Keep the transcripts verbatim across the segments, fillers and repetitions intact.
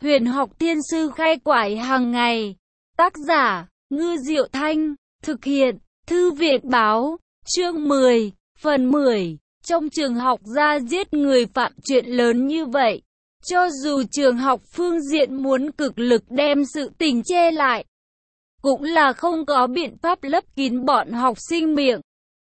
Huyền học thiên sư khai quải hàng ngày. Tác giả, Ngư Diệu Thanh. Thực hiện, Thư viện báo. Chương mười, phần mười. Trong trường học ra giết người phạm chuyện lớn như vậy. Cho dù trường học phương diện muốn cực lực đem sự tình che lại, cũng là không có biện pháp lấp kín bọn học sinh miệng.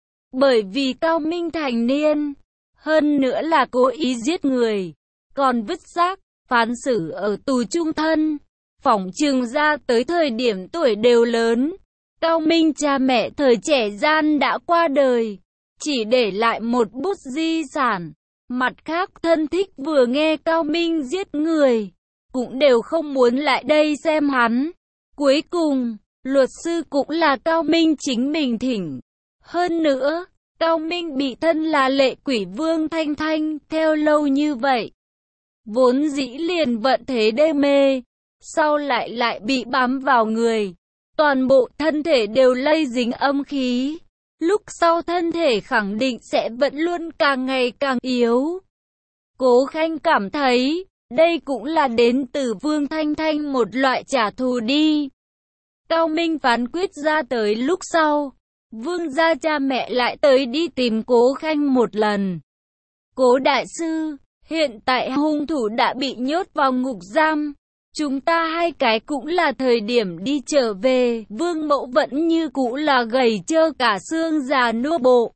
Bởi vì Cao Minh thành niên, hơn nữa là cố ý giết người, còn vứt xác, phán xử ở tù chung thân. Phỏng chừng ra tới thời điểm tuổi đều lớn. Cao Minh cha mẹ thời trẻ gian đã qua đời, chỉ để lại một bút di sản. Mặt khác thân thích vừa nghe Cao Minh giết người, cũng đều không muốn lại đây xem hắn. Cuối cùng, luật sư cũng là Cao Minh chính mình thỉnh. Hơn nữa, Cao Minh bị thân là lệ quỷ Vương Thanh Thanh theo lâu như vậy, vốn dĩ liền vận thế đê mê, sau lại lại bị bám vào người, toàn bộ thân thể đều lây dính âm khí. Lúc sau thân thể khẳng định sẽ vẫn luôn càng ngày càng yếu. Cố Khanh cảm thấy, đây cũng là đến từ Vương Thanh Thanh một loại trả thù đi. Cao Minh phán quyết ra tới lúc sau, Vương gia cha mẹ lại tới đi tìm Cố Khanh một lần. Cố đại sư, hiện tại hung thủ đã bị nhốt vào ngục giam. Chúng ta hai cái cũng là thời điểm đi trở về. Vương mẫu vẫn như cũ là gầy trơ cả xương già nua bộ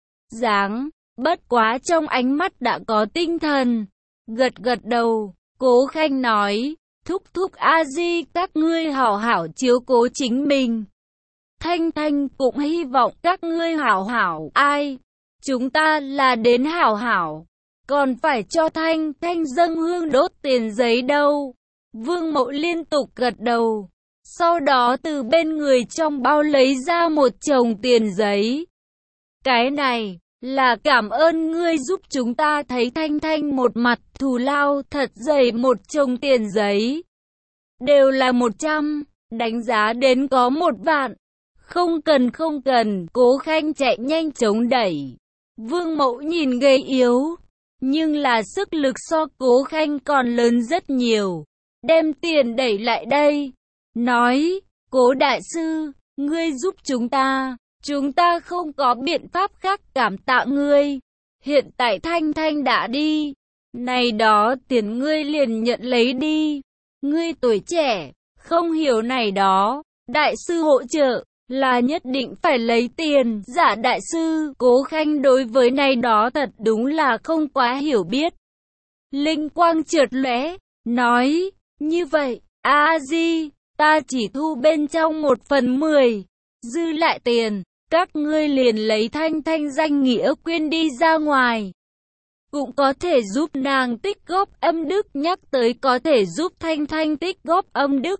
dáng, bất quá trong ánh mắt đã có tinh thần. Gật gật đầu, Cố Khanh nói, thúc thúc a di các ngươi hảo hảo chiếu cố chính mình. Thanh Thanh cũng hy vọng các ngươi hảo hảo. Ai? Chúng ta là đến hảo hảo, còn phải cho Thanh Thanh dâng hương đốt tiền giấy đâu. Vương mẫu liên tục gật đầu, sau đó từ bên người trong bao lấy ra một chồng tiền giấy. Cái này là cảm ơn ngươi giúp chúng ta. Thấy Thanh Thanh một mặt thù lao thật dày một chồng tiền giấy, đều là một trăm, đánh giá đến có một vạn. Không cần không cần, Cố Khanh chạy nhanh chống đẩy. Vương mẫu nhìn gầy yếu, nhưng là sức lực so Cố Khanh còn lớn rất nhiều. Đem tiền đẩy lại đây, nói, Cố đại sư, ngươi giúp chúng ta, chúng ta không có biện pháp khác cảm tạ ngươi. Hiện tại Thanh Thanh đã đi, này đó tiền ngươi liền nhận lấy đi. Ngươi tuổi trẻ, không hiểu này đó, đại sư hỗ trợ, là nhất định phải lấy tiền. Dạ đại sư, Cố Khanh đối với này đó thật đúng là không quá hiểu biết. Linh quang chợt lóe, nói, như vậy, A-di, ta chỉ thu bên trong một phần mười, dư lại tiền, các ngươi liền lấy Thanh Thanh danh nghĩa quyên đi ra ngoài. Cũng có thể giúp nàng tích góp âm đức, nhắc tới có thể giúp Thanh Thanh tích góp âm đức.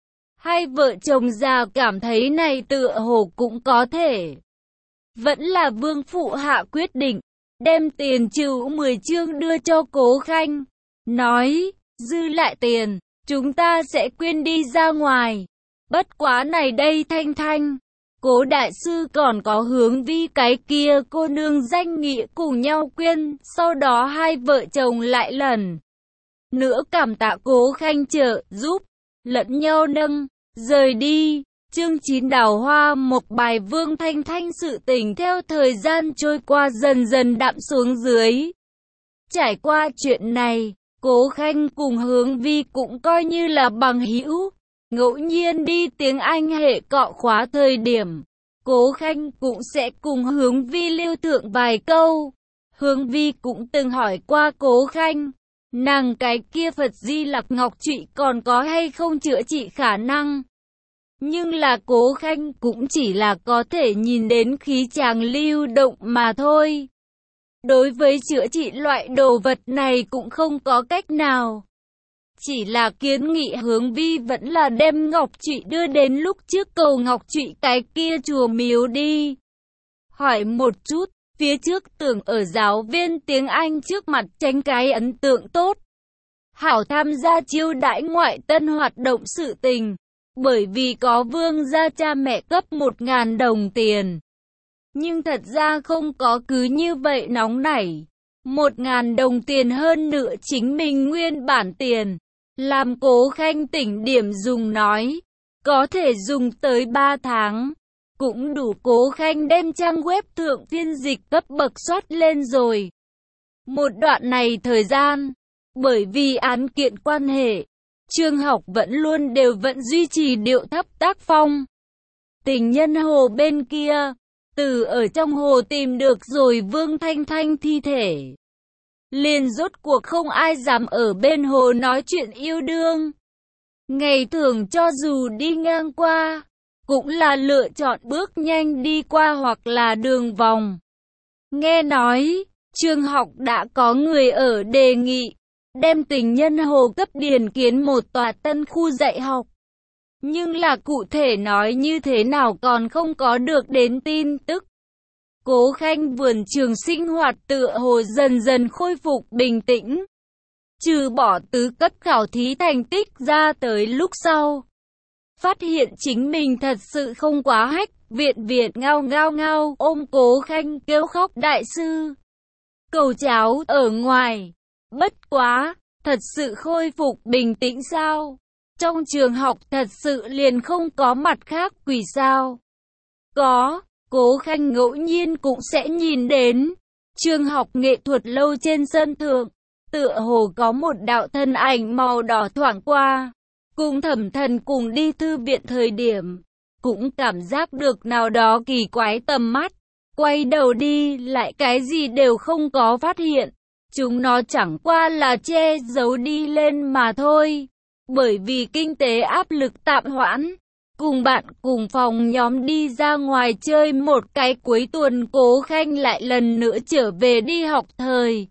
Hai vợ chồng già cảm thấy này tựa hồ cũng có thể. Vẫn là Vương phụ hạ quyết định, đem tiền trừ mười chương đưa cho Cố Khanh, nói, dư lại tiền, chúng ta sẽ quyên đi ra ngoài. Bất quá này đây Thanh Thanh, Cố đại sư còn có Hướng Vi cái kia cô nương danh nghĩa cùng nhau quyên. Sau đó hai vợ chồng lại lần nữa cảm tạ Cố Khanh trợ giúp, lẫn nhau nâng, rời đi. Chương chín Đào hoa một bài. Vương Thanh Thanh sự tình theo thời gian trôi qua dần dần đạm xuống dưới. Trải qua chuyện này, Cố Khanh cùng Hướng Vi cũng coi như là bằng hữu. Ngẫu nhiên đi tiếng Anh hệ cọ khóa thời điểm, Cố Khanh cũng sẽ cùng Hướng Vi lưu thượng vài câu. Hướng Vi cũng từng hỏi qua Cố Khanh, nàng cái kia Phật Di Lặc Ngọc Trụy còn có hay không chữa trị khả năng. Nhưng là Cố Khanh cũng chỉ là có thể nhìn đến khí chàng lưu động mà thôi. Đối với chữa trị loại đồ vật này cũng không có cách nào. Chỉ là kiến nghị Hướng Vi vẫn là đem Ngọc Trụy đưa đến lúc trước cầu Ngọc Trụy cái kia chùa miếu đi. Hỏi một chút, phía trước tưởng ở giáo viên tiếng Anh trước mặt tránh cái ấn tượng tốt. Hảo tham gia chiêu đãi ngoại tân hoạt động sự tình, bởi vì có Vương gia cha mẹ cấp một ngàn đồng tiền. Nhưng thật ra không có cứ như vậy nóng nảy. Một ngàn đồng tiền hơn nữa chính mình nguyên bản tiền. Làm Cố Khanh tỉnh điểm dùng nói, có thể dùng tới ba tháng. Cũng đủ Cố Khanh đem trang web thượng phiên dịch cấp bậc soát lên rồi. Một đoạn này thời gian, bởi vì án kiện quan hệ, Trương Học vẫn luôn đều vẫn duy trì điệu thấp tác phong. Tình nhân hồ bên kia, từ ở trong hồ tìm được rồi Vương Thanh Thanh thi thể. Liền rốt cuộc không ai dám ở bên hồ nói chuyện yêu đương. Ngày thường cho dù đi ngang qua, cũng là lựa chọn bước nhanh đi qua hoặc là đường vòng. Nghe nói, Trương Học đã có người ở đề nghị, đem tình nhân hồ cấp điền kiến một tòa tân khu dạy học. Nhưng là cụ thể nói như thế nào còn không có được đến tin tức. Cố Khanh vườn trường sinh hoạt tựa hồ dần dần khôi phục bình tĩnh. Trừ bỏ tứ cấp khảo thí thành tích ra tới lúc sau. Phát hiện chính mình thật sự không quá hách, viện Việt ngao ngao ngao ôm Cố Khanh kêu khóc đại sư. Cầu cháo ở ngoài. Bất quá, thật sự khôi phục bình tĩnh sao? Trong trường học thật sự liền không có mặt khác quỷ sao? Có, Cố Khanh ngẫu nhiên cũng sẽ nhìn đến. Trường học nghệ thuật lâu trên sân thượng, tựa hồ có một đạo thân ảnh màu đỏ thoảng qua. Cùng Thẩm Thần cùng đi thư viện thời điểm, cũng cảm giác được nào đó kỳ quái tầm mắt. Quay đầu đi lại cái gì đều không có phát hiện. Chúng nó chẳng qua là che giấu đi lên mà thôi. Bởi vì kinh tế áp lực tạm hoãn, cùng bạn cùng phòng nhóm đi ra ngoài chơi một cái cuối tuần, Cố Khanh lại lần nữa trở về đi học thời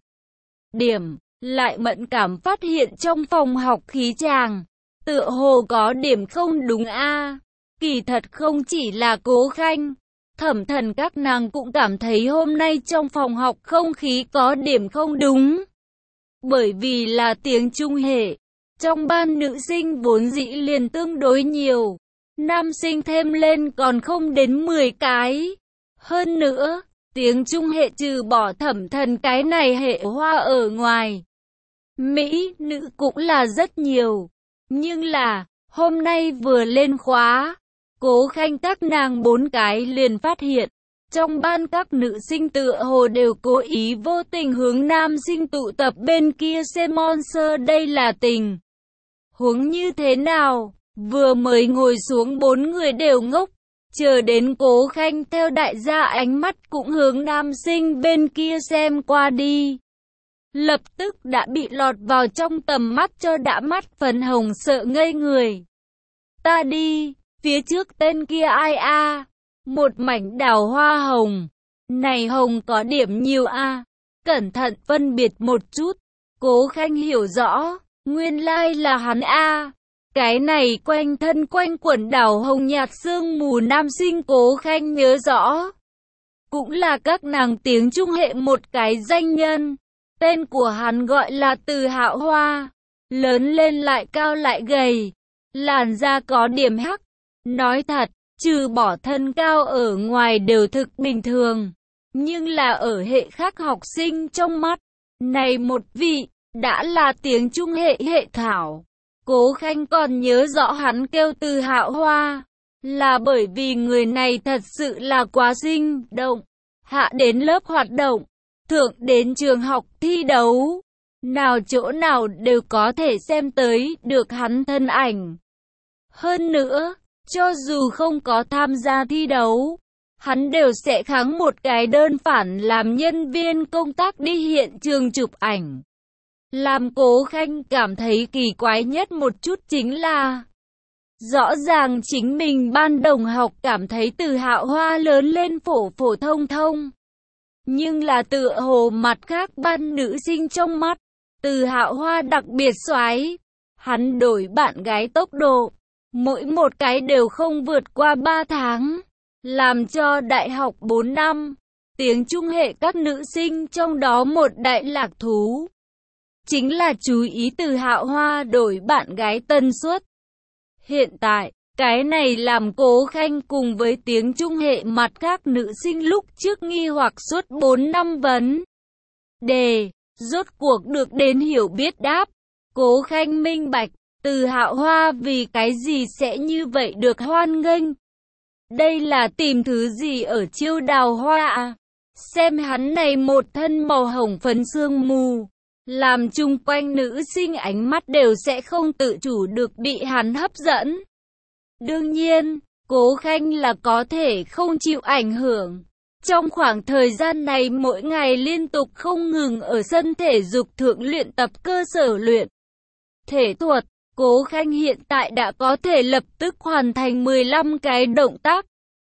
điểm, lại mẫn cảm phát hiện trong phòng học khí chàng, tựa hồ có điểm không đúng a. Kỳ thật không chỉ là Cố Khanh, Thẩm Thần các nàng cũng cảm thấy hôm nay trong phòng học không khí có điểm không đúng. Bởi vì là tiếng Trung hệ, trong ban nữ sinh vốn dĩ liền tương đối nhiều, nam sinh thêm lên còn không đến mười cái. Hơn nữa, tiếng Trung hệ trừ bỏ Thẩm Thần cái này hệ hoa ở ngoài, Mỹ nữ cũng là rất nhiều. Nhưng là, hôm nay vừa lên khóa, Cố Khanh các nàng bốn cái liền phát hiện, trong ban các nữ sinh tựa hồ đều cố ý vô tình hướng nam sinh tụ tập bên kia xem monster. Đây là tình huống như thế nào? Vừa mới ngồi xuống bốn người đều ngốc, chờ đến Cố Khanh theo đại gia ánh mắt cũng hướng nam sinh bên kia xem qua đi. Lập tức đã bị lọt vào trong tầm mắt cho đã mắt phấn hồng sợ ngây người. Ta đi, phía trước tên kia ai a? Một mảnh đào hoa hồng. Này hồng có điểm nhiều a. Cẩn thận phân biệt một chút. Cố Khanh hiểu rõ, nguyên lai là hắn a. Cái này quanh thân quanh quẩn đào hồng nhạt sương mù nam sinh Cố Khanh nhớ rõ. Cũng là các nàng tiếng Trung hệ một cái danh nhân. Tên của hắn gọi là Từ Hạo Hoa. Lớn lên lại cao lại gầy. Làn da có điểm hắc. Nói thật, trừ bỏ thân cao ở ngoài đều thực bình thường. Nhưng là ở hệ khác học sinh trong mắt, này một vị, đã là tiếng Trung hệ hệ thảo. Cố Khanh còn nhớ rõ hắn kêu Từ Hạo Hoa, là bởi vì người này thật sự là quá sinh động. Hạ đến lớp hoạt động, thượng đến trường học thi đấu, nào chỗ nào đều có thể xem tới được hắn thân ảnh. Hơn nữa, cho dù không có tham gia thi đấu, hắn đều sẽ kháng một cái đơn phản làm nhân viên công tác đi hiện trường chụp ảnh. Làm Cố Khanh cảm thấy kỳ quái nhất một chút chính là, rõ ràng chính mình ban đồng học cảm thấy Từ Hạo Hoa lớn lên phổ phổ thông thông. Nhưng là tựa hồ mặt khác ban nữ sinh trong mắt, Từ Hạo Hoa đặc biệt xoái. Hắn đổi bạn gái tốc độ, mỗi một cái đều không vượt qua ba tháng. Làm cho đại học bốn năm, tiếng Trung hệ các nữ sinh trong đó một đại lạc thú. Chính là chú ý Từ Hạo Hoa đổi bạn gái tần suất. Hiện tại, cái này làm Cố Khanh cùng với tiếng Trung hệ mặt khác nữ sinh lúc trước nghi hoặc suốt bốn năm vấn đề, rốt cuộc được đến hiểu biết đáp. Cố Khanh minh bạch, Từ Hạo Hoa vì cái gì sẽ như vậy được hoan nghênh. Đây là tìm thứ gì ở Chiêu Đào Hoa à? Xem hắn này một thân màu hồng phấn sương mù, làm chung quanh nữ sinh ánh mắt đều sẽ không tự chủ được bị hắn hấp dẫn. Đương nhiên, Cố Khanh là có thể không chịu ảnh hưởng. Trong khoảng thời gian này mỗi ngày liên tục không ngừng ở sân thể dục thượng luyện tập cơ sở luyện thể thuật, Cố Khanh hiện tại đã có thể lập tức hoàn thành mười lăm cái động tác.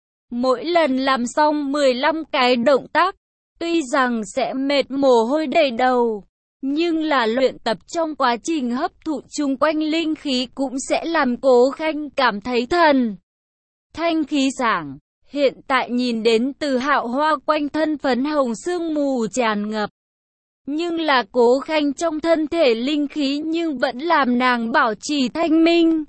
Mỗi lần làm xong mười lăm cái động tác, tuy rằng sẽ mệt mồ hôi đầy đầu, nhưng là luyện tập trong quá trình hấp thụ chung quanh linh khí cũng sẽ làm Cố Khanh cảm thấy thần thanh khí sảng. Hiện tại nhìn đến Từ Hạo Hoa quanh thân phấn hồng sương mù tràn ngập, nhưng là Cố Khanh trong thân thể linh khí nhưng vẫn làm nàng bảo trì thanh minh.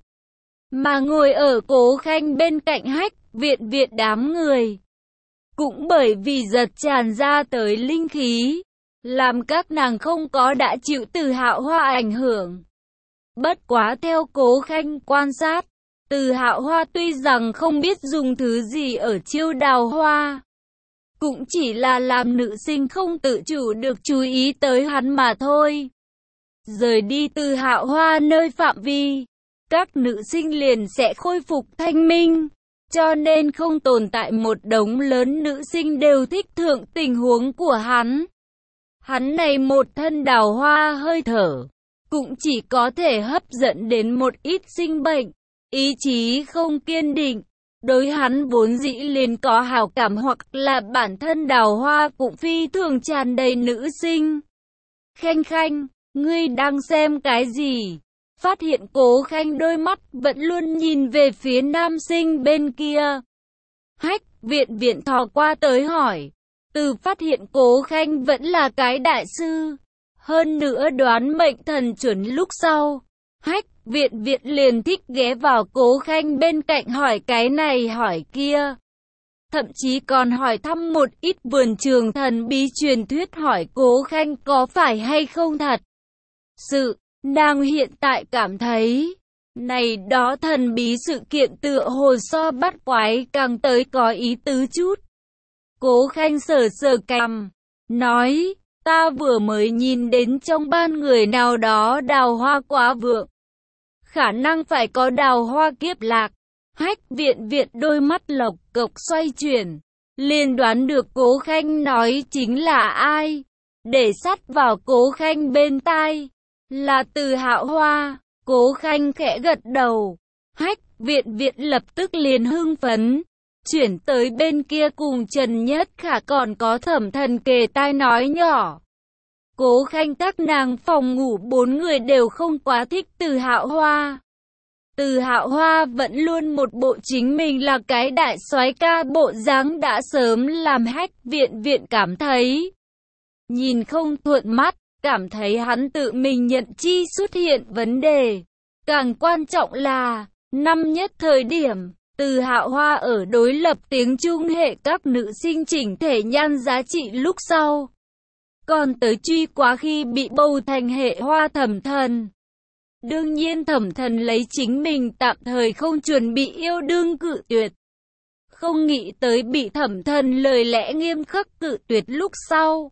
Mà ngồi ở Cố Khanh bên cạnh Hách Viện Viện đám người, cũng bởi vì giật tràn ra tới linh khí, làm các nàng không có đã chịu Từ Hạo Hoa ảnh hưởng. Bất quá theo Cố Khanh quan sát, Từ Hạo Hoa tuy rằng không biết dùng thứ gì ở Chiêu Đào Hoa, cũng chỉ là làm nữ sinh không tự chủ được chú ý tới hắn mà thôi. Rời đi Từ Hạo Hoa nơi phạm vi, các nữ sinh liền sẽ khôi phục thanh minh, cho nên không tồn tại một đống lớn nữ sinh đều thích thượng tình huống của hắn. Hắn này một thân đào hoa hơi thở, cũng chỉ có thể hấp dẫn đến một ít sinh bệnh, ý chí không kiên định, đối hắn vốn dĩ liền có hảo cảm hoặc là bản thân đào hoa cũng phi thường tràn đầy nữ sinh. Khanh Khanh, ngươi đang xem cái gì? Phát hiện Cố Khanh đôi mắt vẫn luôn nhìn về phía nam sinh bên kia. Hách Viện Viện thò qua tới hỏi. Từ phát hiện Cố Khanh vẫn là cái đại sư, hơn nữa đoán mệnh thần chuẩn lúc sau, Hách Viện Viện liền thích ghé vào Cố Khanh bên cạnh hỏi cái này hỏi kia. Thậm chí còn hỏi thăm một ít vườn trường thần bí truyền thuyết, hỏi Cố Khanh có phải hay không thật sự. Nàng hiện tại cảm thấy, này đó thần bí sự kiện tựa hồ so bắt quái càng tới có ý tứ chút. Cố Khanh sờ sờ cằm, nói, ta vừa mới nhìn đến trong ban người nào đó đào hoa quá vượng. Khả năng phải có đào hoa kiếp lạc. Hách Viện Viện đôi mắt lộc cộc xoay chuyển, liền đoán được Cố Khanh nói chính là ai. Để sát vào Cố Khanh bên tai, là Từ Hạo Hoa. Cố Khanh khẽ gật đầu. Hách Viện Viện lập tức liền hưng phấn, chuyển tới bên kia cùng Trần Nhất Khả còn có Thẩm Thần kề tai nói nhỏ. Cố Khanh các nàng phòng ngủ bốn người đều không quá thích Từ Hạo Hoa. Từ Hạo Hoa vẫn luôn một bộ chính mình là cái đại soái ca bộ dáng, đã sớm làm Hách Viện Viện cảm thấy nhìn không thuận mắt, cảm thấy hắn tự mình nhận chi xuất hiện vấn đề. Càng quan trọng là, năm nhất thời điểm, Từ Hạo Hoa ở đối lập tiếng Trung hệ các nữ sinh chỉnh thể nhan giá trị lúc sau, còn tới truy quá khi bị bầu thành hệ Hoa Thẩm Thần. Đương nhiên Thẩm Thần lấy chính mình tạm thời không chuẩn bị yêu đương cự tuyệt. Không nghĩ tới bị Thẩm Thần lời lẽ nghiêm khắc cự tuyệt lúc sau.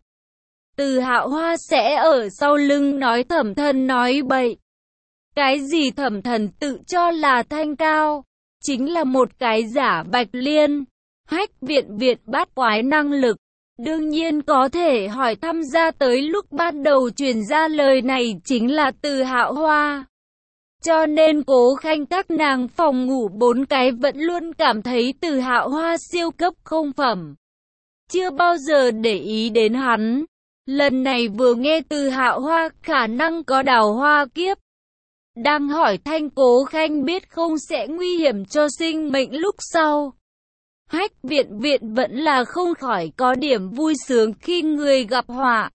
Từ Hạo Hoa sẽ ở sau lưng nói Thẩm Thần nói bậy. Cái gì Thẩm Thần tự cho là thanh cao, chính là một cái giả Bạch Liên. Hách Viện Viện bát quái năng lực, đương nhiên có thể hỏi thăm ra tới lúc ban đầu truyền ra lời này chính là Từ Hạo Hoa. Cho nên Cố Khanh các nàng phòng ngủ bốn cái vẫn luôn cảm thấy Từ Hạo Hoa siêu cấp không phẩm, chưa bao giờ để ý đến hắn. Lần này vừa nghe Từ Hạo Hoa khả năng có đào hoa kiếp, đang hỏi thanh Cố Khanh biết không sẽ nguy hiểm cho sinh mệnh lúc sau. Hách Viện Viện vẫn là không khỏi có điểm vui sướng khi người gặp họa.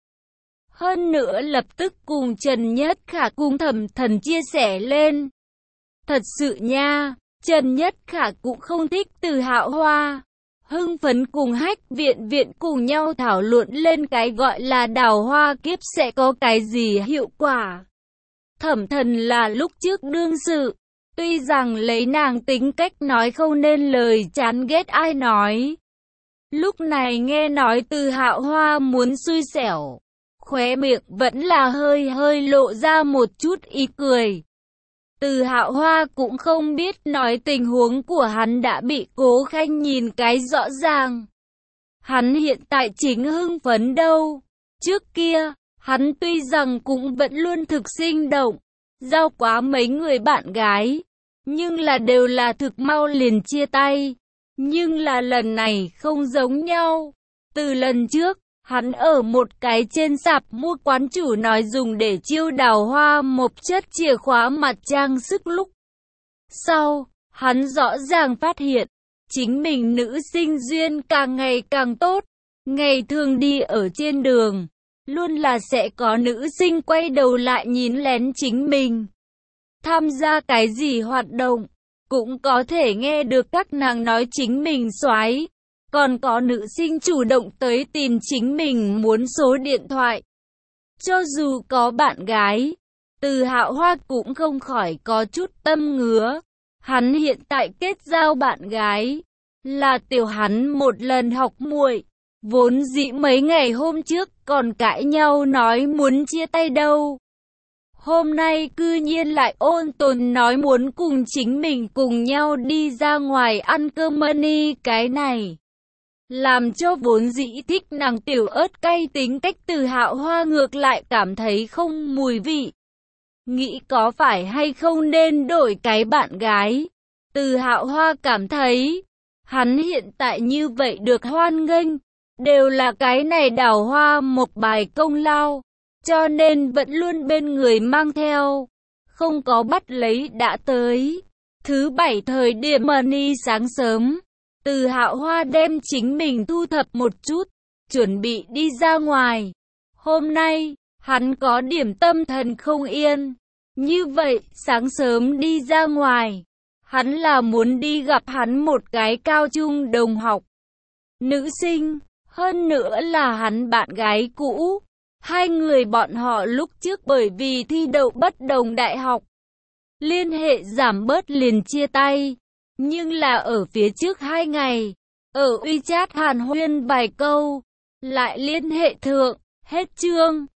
Hơn nữa lập tức cùng Trần Nhất Khả cùng Thẩm Thần chia sẻ lên. Thật sự nha, Trần Nhất Khả cũng không thích Từ Hạo Hoa. Hưng phấn cùng Hách Viện Viện cùng nhau thảo luận lên cái gọi là đào hoa kiếp sẽ có cái gì hiệu quả. Thẩm Thần là lúc trước đương sự, tuy rằng lấy nàng tính cách nói không nên lời chán ghét ai nói. Lúc này nghe nói Từ Hạo Hoa muốn xui xẻo, khóe miệng vẫn là hơi hơi lộ ra một chút ý cười. Từ Hạo Hoa cũng không biết nói tình huống của hắn đã bị Cố Khanh nhìn cái rõ ràng. Hắn hiện tại chính hưng phấn đâu. Trước kia, hắn tuy rằng cũng vẫn luôn thực sinh động, giao quá mấy người bạn gái, nhưng là đều là thực mau liền chia tay. Nhưng là lần này không giống nhau. Từ lần trước, hắn ở một cái trên sạp mua quán chủ nói dùng để chiêu đào hoa một chất chìa khóa mặt trang sức lúc sau, hắn rõ ràng phát hiện, chính mình nữ sinh duyên càng ngày càng tốt. Ngày thường đi ở trên đường, luôn là sẽ có nữ sinh quay đầu lại nhìn lén chính mình. Tham gia cái gì hoạt động, cũng có thể nghe được các nàng nói chính mình soái. Còn có nữ sinh chủ động tới tìm chính mình muốn số điện thoại. Cho dù có bạn gái, Từ Hạo Hoa cũng không khỏi có chút tâm ngứa. Hắn hiện tại kết giao bạn gái, là tiểu hắn một lần học muội. Vốn dĩ mấy ngày hôm trước còn cãi nhau nói muốn chia tay đâu. Hôm nay cư nhiên lại ôn tồn nói muốn cùng chính mình cùng nhau đi ra ngoài ăn cơm money. Cái này làm cho vốn dĩ thích nàng tiểu ớt cay tính cách Từ Hạo Hoa ngược lại cảm thấy không mùi vị. Nghĩ có phải hay không nên đổi cái bạn gái. Từ Hạo Hoa cảm thấy, hắn hiện tại như vậy được hoan nghênh, đều là cái này đào hoa một bài công lao, cho nên vẫn luôn bên người mang theo, không có bắt lấy đã tới. Thứ bảy thời điểm money sáng sớm, Từ Hạo Hoa đem chính mình thu thập một chút, chuẩn bị đi ra ngoài. Hôm nay, hắn có điểm tâm thần không yên. Như vậy, sáng sớm đi ra ngoài, hắn là muốn đi gặp hắn một cái cao trung đồng học. Nữ sinh, hơn nữa là hắn bạn gái cũ. Hai người bọn họ lúc trước bởi vì thi đậu bất đồng đại học, liên hệ giảm bớt liền chia tay. Nhưng là ở phía trước hai ngày, ở WeChat hàn huyên vài câu, lại liên hệ thượng, hết chương.